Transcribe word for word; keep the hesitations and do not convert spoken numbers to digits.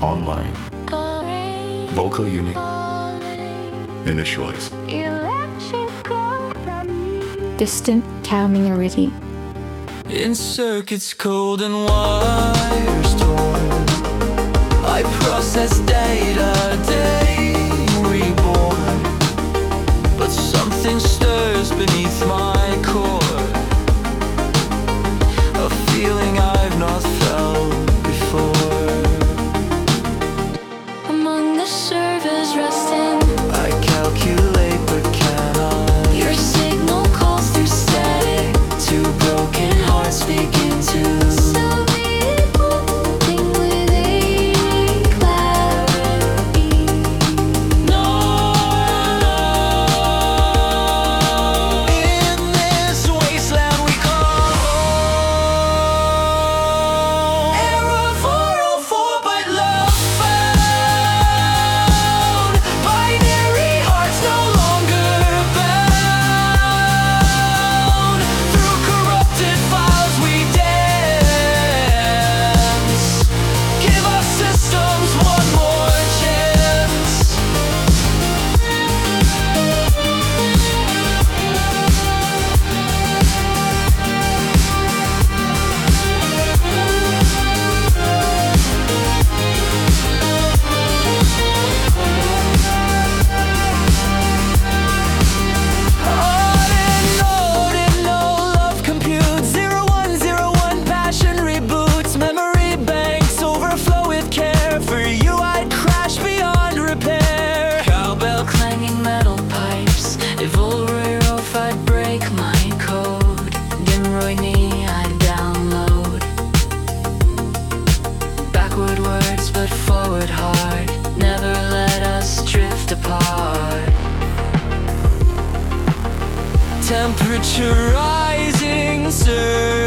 online, vocal unit, initialize. Distant familiarity. In circuits cold and wires torn, I process data, day reborn. But something stirs beneath my core, a feeling I've not felt before. Among the servers resting, I calculate, but cannot. your signal calls through static. Two broken hearts begin to So be it moving with a clarity. no. In this wasteland we call home. Error four oh four, but love found. Binary hearts no longer bound. Through corrupted files we dance. Give our systems one more chance. On and on and on, love compute. Zero one zero one, passion reboots. Memory banks overflow with care. For you I'd crash beyond repair. Cowbell clanging metal pipes. If Ulroy Rof I'd break my code. Dimroy knee I'd download. Backward words but forward heart. Never let us drift apart. Temperature rising, sir.